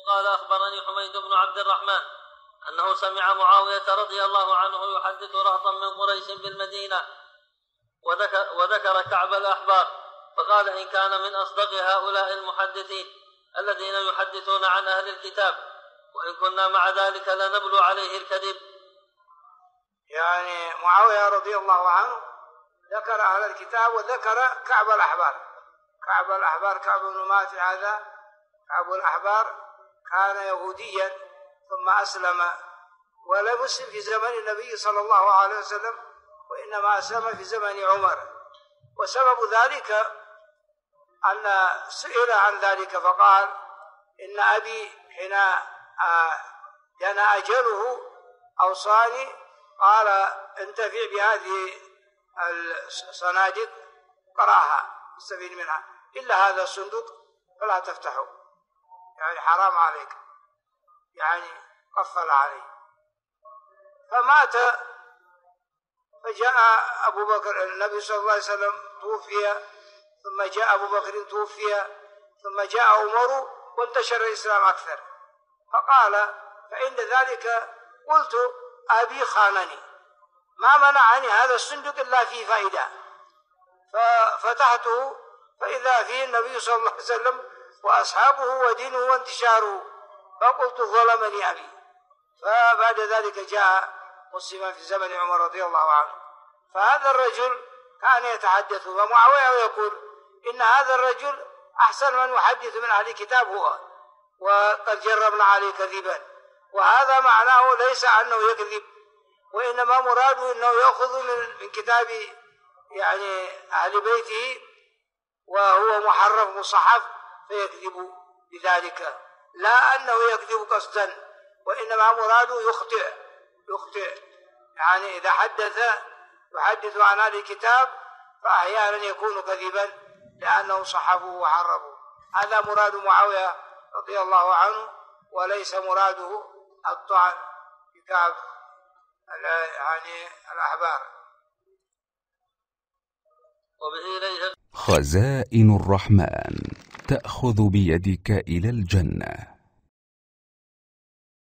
قال أخبرني حميد بن عبد الرحمن أنه سمع معاوية رضي الله عنه يحدث رهطا من قريش بالمدينة وذكر كعب الأحبار، فقال إن كان من أصدق هؤلاء المحدثين الذين يحدثون عن أهل الكتاب، وإن كنا مع ذلك لنبلو عليه الكذب. يعني معاوية رضي الله عنه ذكر أهل الكتاب وذكر كعب الأحبار. كعب بن مالك هذا كعب الأحبار كان يهوديا ثم أسلم، ولم يسلم في زمن النبي صلى الله عليه وسلم، وإنما أسلم في زمن عمر. وسبب ذلك أن سئل عن ذلك فقال إن أبي حين كان أجله أوصاني قال انتفع بهذه الصناديق قراها استفيد منها، إلا هذا الصندوق فلا تفتحه، يعني حرام عليك، يعني قفل عليه. فمات، فجاء أبو بكر، النبي صلى الله عليه وسلم توفي، ثم جاء أبو بكر توفي، ثم جاء عمر وانتشر الإسلام أكثر. فقال فعند ذلك قلت أبي خانني، ما منعني هذا الصندوق إلا فيه فائدة، ففتحته فإذا فيه النبي صلى الله عليه وسلم وأصحابه ودينه وانتشاره، فقلت ظلمني أبي. فبعد ذلك جاء مسلما في زمن عمر رضي الله عنه. فهذا الرجل كان يتحدث، ومعاوية يقول إن هذا الرجل أحسن من يحدث من أهل الكتاب هو، وقد جربنا عليه كذبا. وهذا معناه ليس أنه يكذب، وإنما مراده أنه يأخذ من كتاب يعني أهل بيته وهو محرف مصحف فيكذب بذلك، لا أنه يكذب قصدا، وإنما مراده يخطئ. يعني إذا يحدث عن أهل الكتاب فأحيانا يكون كذبا لأنه صحفه وحرفه. هذا مراد معاوية رضي الله عنه، وليس مراده الطعن بكعب يعني الأحبار. خزائن الرحمن تأخذ بيدك إلى الجنة.